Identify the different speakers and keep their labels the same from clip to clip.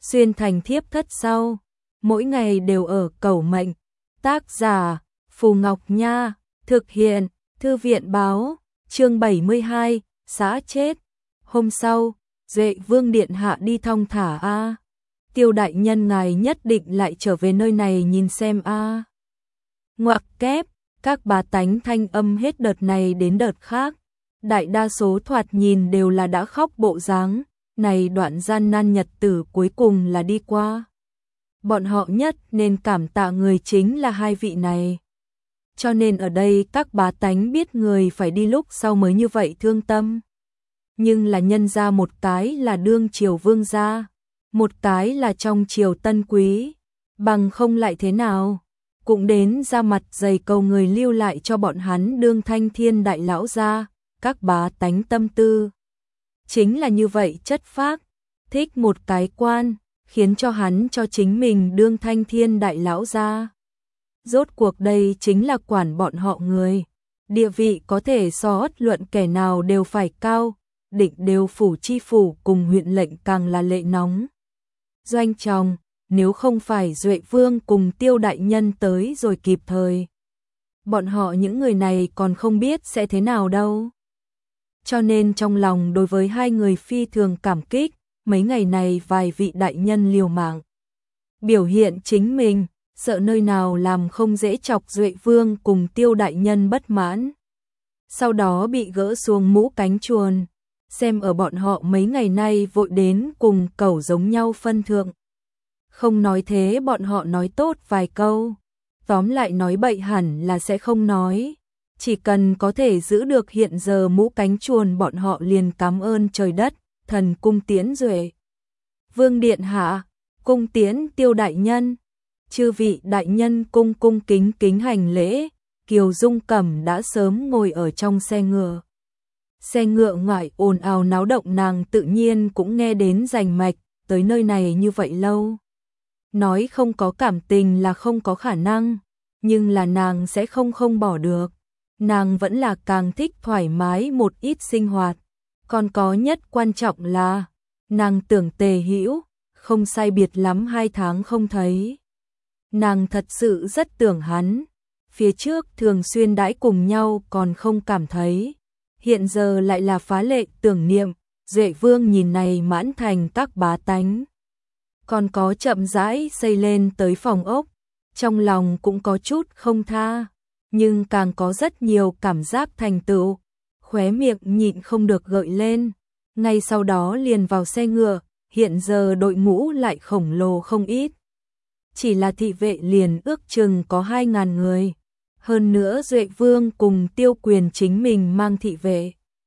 Speaker 1: xuyên thành thiếp thất sau, mỗi ngày đều ở cầu mệnh. Tác giả Phù Ngọc Nha, thực hiện Thư viện báo, chương 72, xã chết. Hôm sau, Duệ Vương điện hạ đi thong thả a. Tiêu đại nhân ngài nhất định lại trở về nơi này nhìn xem a. Ngoặc kép, các bá tánh thanh âm hết đợt này đến đợt khác, đại đa số thoạt nhìn đều là đã khóc bộ dáng, này đoạn gian nan nhật tử cuối cùng là đi qua. Bọn họ nhất nên cảm tạ người chính là hai vị này. Cho nên ở đây các bá tánh biết người phải đi lúc sau mới như vậy thương tâm. Nhưng là nhân ra một cái là đương triều vương gia, một cái là trong triều tân quý, bằng không lại thế nào, cũng đến ra mặt dày cầu người lưu lại cho bọn hắn đương thanh thiên đại lão gia, các bá tánh tâm tư. Chính là như vậy chất phác, thích một cái quan, khiến cho hắn cho chính mình đương thanh thiên đại lão gia. Rốt cuộc đây chính là quản bọn họ người, địa vị có thể so bất luận kẻ nào đều phải cao, định đều phủ chi phủ cùng huyện lệnh càng là lệ nóng. Doanh tròng, nếu không phải Duệ Vương cùng Tiêu đại nhân tới rồi kịp thời, bọn họ những người này còn không biết sẽ thế nào đâu. Cho nên trong lòng đối với hai người phi thường cảm kích, mấy ngày này vài vị đại nhân liều mạng biểu hiện chính mình, sợ nơi nào làm không dễ chọc Duệ Vương cùng Tiêu đại nhân bất mãn. Sau đó bị gỡ xuống mũ cánh chuồn, xem ở bọn họ mấy ngày nay vội đến cùng cẩu giống nhau phân thượng. Không nói thế bọn họ nói tốt vài câu, tóm lại nói bậy hẳn là sẽ không nói. Chỉ cần có thể giữ được hiện giờ mũ cánh chuồn bọn họ liền cảm ơn trời đất, thần cung tiễn Duệ Vương điện hạ, cung tiễn Tiêu đại nhân. Chư vị đại nhân cung cung kính kính hành lễ, Kiều Dung Cẩm đã sớm ngồi ở trong xe ngựa. Xe ngựa ngoại ồn ào náo động nàng tự nhiên cũng nghe đến rành mạch, tới nơi này như vậy lâu. Nói không có cảm tình là không có khả năng, nhưng là nàng sẽ không bỏ được. Nàng vẫn là càng thích thoải mái một ít sinh hoạt. Còn có nhất quan trọng là, nàng tưởng Tề Hữu không sai biệt lắm 2 tháng không thấy. Nàng thật sự rất tưởng hắn, phía trước thường xuyên đãi cùng nhau còn không cảm thấy. Hiện giờ lại là phá lệ tưởng niệm, Duệ Vương nhìn này mãn thành các bá tánh. Còn có chậm rãi xây lên tới phòng ốc, trong lòng cũng có chút không tha, nhưng càng có rất nhiều cảm giác thành tựu, khóe miệng nhịn không được gợi lên. Ngay sau đó liền vào xe ngựa, hiện giờ đội ngũ lại khổng lồ không ít. Chỉ là thị vệ liền ước chừng có 2.000 người. Hơn nữa Duệ Vương cùng Tiêu Quyền chính mình mang thị vệ.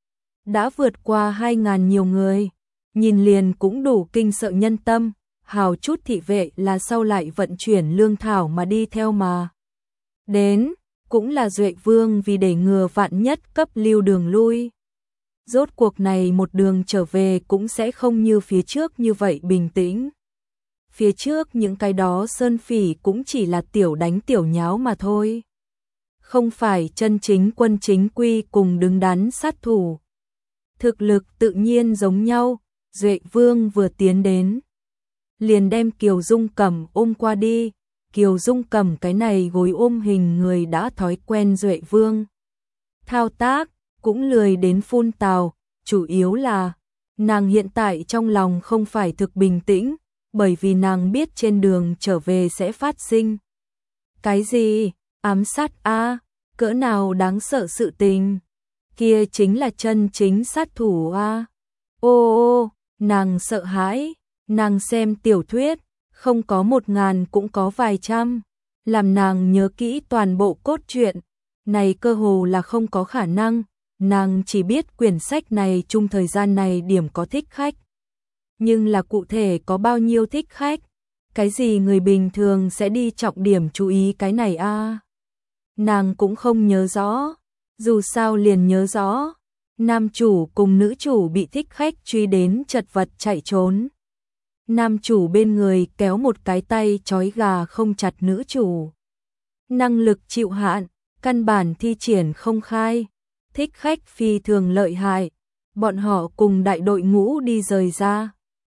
Speaker 1: Đã vượt qua 2.000 nhiều người, nhìn liền cũng đủ kinh sợ nhân tâm, hào chút thị vệ là sau lại vận chuyển lương thảo mà đi theo mà. Đến, cũng là Duệ Vương vì để ngừa vạn nhất cấp lưu đường lui. Rốt cuộc này một đường trở về cũng sẽ không như phía trước như vậy bình tĩnh. Phía trước những cái đó sơn phỉ cũng chỉ là tiểu đánh tiểu nháo mà thôi. Không phải chân chính quân chính quy cùng đứng đắn sát thủ. Thực lực tự nhiên giống nhau, Duệ Vương vừa tiến đến, liền đem Kiều Dung Cẩm ôm qua đi. Kiều Dung Cẩm cái này gối ôm hình người đã thói quen Duệ Vương thao tác, cũng lười đến phun tào, chủ yếu là nàng hiện tại trong lòng không phải thực bình tĩnh, bởi vì nàng biết trên đường trở về sẽ phát sinh. Cái gì? Ám sát a, cỡ nào đáng sợ sự tình. Kia chính là chân chính sát thủ a. Ô, nàng sợ hãi, nàng xem tiểu thuyết, không có 1.000 cũng có vài trăm, làm nàng nhớ kỹ toàn bộ cốt truyện, này cơ hồ là không có khả năng, nàng chỉ biết quyển sách này chung thời gian này điểm có thích khách. Nhưng là cụ thể có bao nhiêu thích khách, cái gì người bình thường sẽ đi trọng điểm chú ý cái này a. Nàng cũng không nhớ rõ, dù sao liền nhớ rõ, nam chủ cùng nữ chủ bị thích khách truy đến chật vật chạy trốn. Nam chủ bên người kéo một cái tay trói gà không chặt nữ chủ. Năng lực chịu hạn, căn bản thi triển không khai, thích khách phi thường lợi hại, bọn họ cùng đại đội ngũ đi rời ra.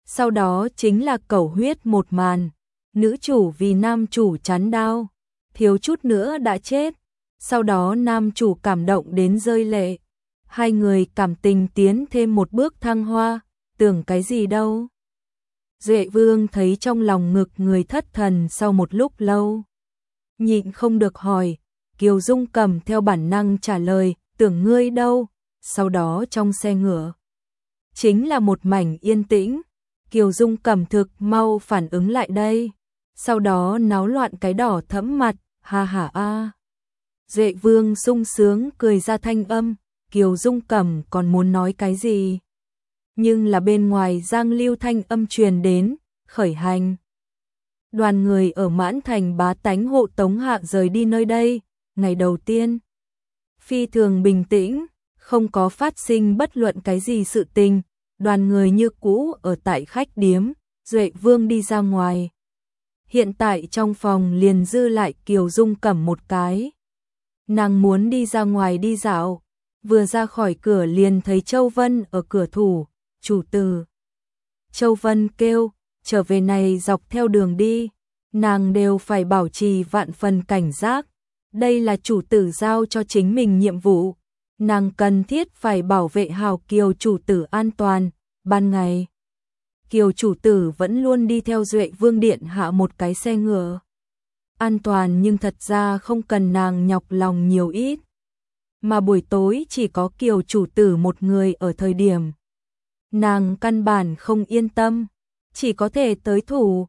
Speaker 1: Sau đó chính là cẩu huyết một màn, nữ chủ vì nam chủ chắn đao, thiếu chút nữa đã chết. Sau đó nam chủ cảm động đến rơi lệ. Hai người cảm tình tiến thêm một bước thăng hoa, tưởng cái gì đâu. Duệ Vương thấy trong lòng ngực người thất thần sau một lúc lâu. Nhịn không được hỏi, Kiều Dung Cẩm theo bản năng trả lời, tưởng ngươi đâu. Sau đó trong xe ngựa, chính là một mảnh yên tĩnh. Kiều Dung Cẩm thực mau phản ứng lại đây. Sau đó náo loạn cái đỏ thẫm mặt, ha ha a. Duệ Vương sung sướng cười ra thanh âm, Kiều Dung Cẩm còn muốn nói cái gì. Nhưng là bên ngoài Giang Lưu thanh âm truyền đến, khởi hành. Đoàn người ở Mãn Thành bá tánh hộ tống hạ rời đi nơi đây, ngày đầu tiên. Phi thường bình tĩnh, không có phát sinh bất luận cái gì sự tình, đoàn người như cũ ở tại khách điếm, Duệ Vương đi ra ngoài. Hiện tại trong phòng liền dư lại Kiều Dung Cẩm một cái. Nàng muốn đi ra ngoài đi dạo, vừa ra khỏi cửa liền thấy Châu Vân ở cửa thủ, chủ tử. Châu Vân kêu, trở về này dọc theo đường đi, nàng đều phải bảo trì vạn phần cảnh giác. Đây là chủ tử giao cho chính mình nhiệm vụ, nàng cần thiết phải bảo vệ hảo Kiều chủ tử an toàn. Ban ngày, Kiều chủ tử vẫn luôn đi theo Duệ Vương điện hạ một cái xe ngựa. An toàn nhưng thật ra không cần nàng nhọc lòng nhiều ít. Mà buổi tối chỉ có Kiều chủ tử một người ở thời điểm. Nàng căn bản không yên tâm, chỉ có thể tới thủ,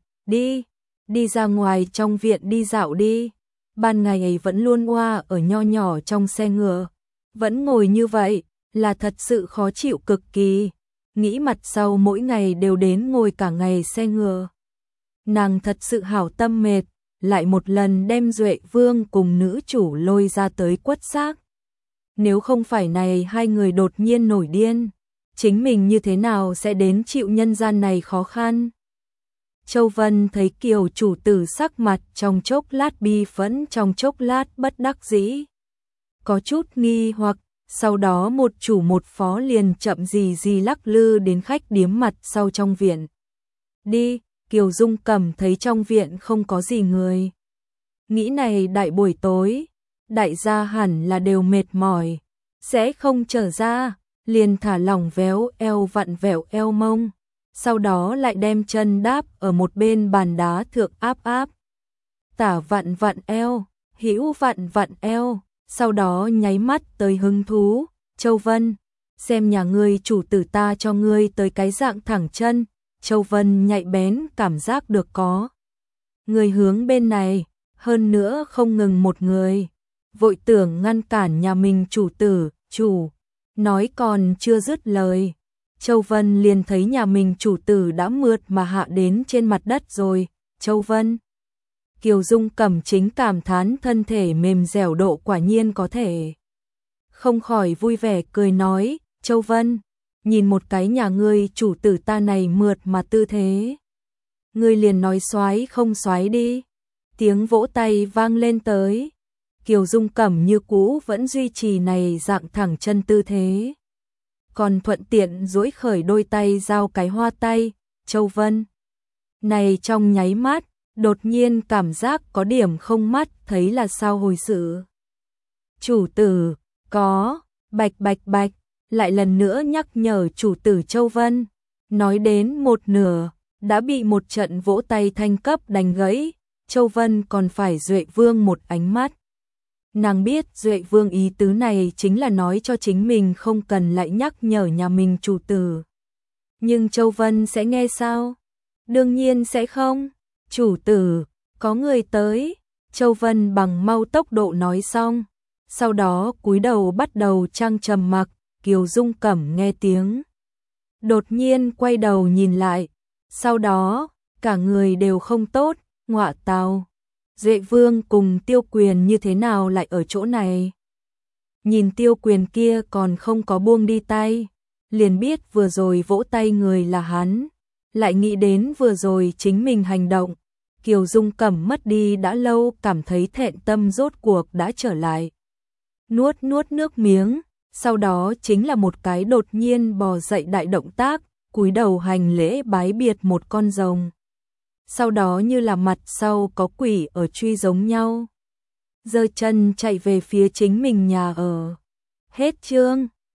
Speaker 1: đi ra ngoài trong viện đi dạo đi. Ban ngày ấy vẫn luôn oa ở nho nhỏ trong xe ngựa, vẫn ngồi như vậy, là thật sự khó chịu cực kỳ. Nghĩ mặt sau mỗi ngày đều đến ngồi cả ngày xe ngựa. Nàng thật sự hảo tâm mệt, lại một lần đem Duệ Vương cùng nữ chủ lôi ra tới quất xác. Nếu không phải này hai người đột nhiên nổi điên, chính mình như thế nào sẽ đến chịu nhân gian này khó khăn. Châu Vân thấy Kiều chủ tử sắc mặt trong chốc lát bi phẫn, trong chốc lát bất đắc dĩ. Có chút nghi hoặc, sau đó một chủ một phó liền chậm gì lắc lư đến khách điếm mặt sau trong viện. Đi, Kiều Dung Cẩm thấy trong viện không có gì người. Nghĩ này đại buổi tối, đại gia hẳn là đều mệt mỏi, sẽ không trở ra, liền thả lỏng véo eo vặn vẹo eo mông. Sau đó lại đem chân đáp ở một bên bàn đá thượng áp áp. Tả vặn vặn eo, hữu vặn vặn eo, sau đó nháy mắt tới hứng thú. Châu Vân, xem nhà ngươi chủ tử ta cho ngươi tới cái dạng thẳng chân. Châu Vân nhạy bén cảm giác được có người hướng bên này, hơn nữa không ngừng một người. Vội tưởng ngăn cản nhà mình chủ tử, nói còn chưa dứt lời. Châu Vân liền thấy nhà mình chủ tử đã mượt mà hạ đến trên mặt đất rồi. Châu Vân, Kiều Dung Cẩm chính cảm thán thân thể mềm dẻo độ quả nhiên có thể. Không khỏi vui vẻ cười nói, Châu Vân, nhìn một cái nhà ngươi chủ tử ta này mượt mà tư thế. Ngươi liền nói xoái không xoái đi. Tiếng vỗ tay vang lên tới. Kiều Dung Cẩm như cũ vẫn duy trì này dạng thẳng chân tư thế. Còn thuận tiện duỗi khởi đôi tay giao cái hoa tay. Châu Vân, này trong nháy mắt, đột nhiên cảm giác có điểm không mắt, thấy là sao hồi sự. Chủ tử, có, bạch bạch bạch, lại lần nữa nhắc nhở chủ tử Châu Vân. Nói đến một nửa, đã bị một trận vỗ tay thanh cấp đánh gãy. Châu Vân còn phải Duệ Vương một ánh mắt. Nàng biết Duệ Vương ý tứ này chính là nói cho chính mình không cần lại nhắc nhở nhà mình chủ tử. Nhưng Châu Vân sẽ nghe sao? Đương nhiên sẽ không. Chủ tử, có người tới. Châu Vân bằng mau tốc độ nói xong. Sau đó cúi đầu bắt đầu trang trầm mặc. Kiều Dung Cẩm nghe tiếng, đột nhiên quay đầu nhìn lại. Sau đó, cả người đều không tốt. Ngọa tào, Duệ Vương cùng Tiêu Quyền như thế nào lại ở chỗ này? Nhìn Tiêu Quyền kia còn không có buông đi tay, liền biết vừa rồi vỗ tay người là hắn. Lại nghĩ đến vừa rồi chính mình hành động, Kiều Dung Cẩm mất đi đã lâu cảm thấy thẹn tâm rốt cuộc đã trở lại. Nuốt nước miếng, sau đó chính là một cái đột nhiên bò dậy đại động tác, cúi đầu hành lễ bái biệt một con rồng. Sau đó như là mặt sau có quỷ ở truy giống nhau, giơ chân chạy về phía chính mình nhà ở. Hết chương.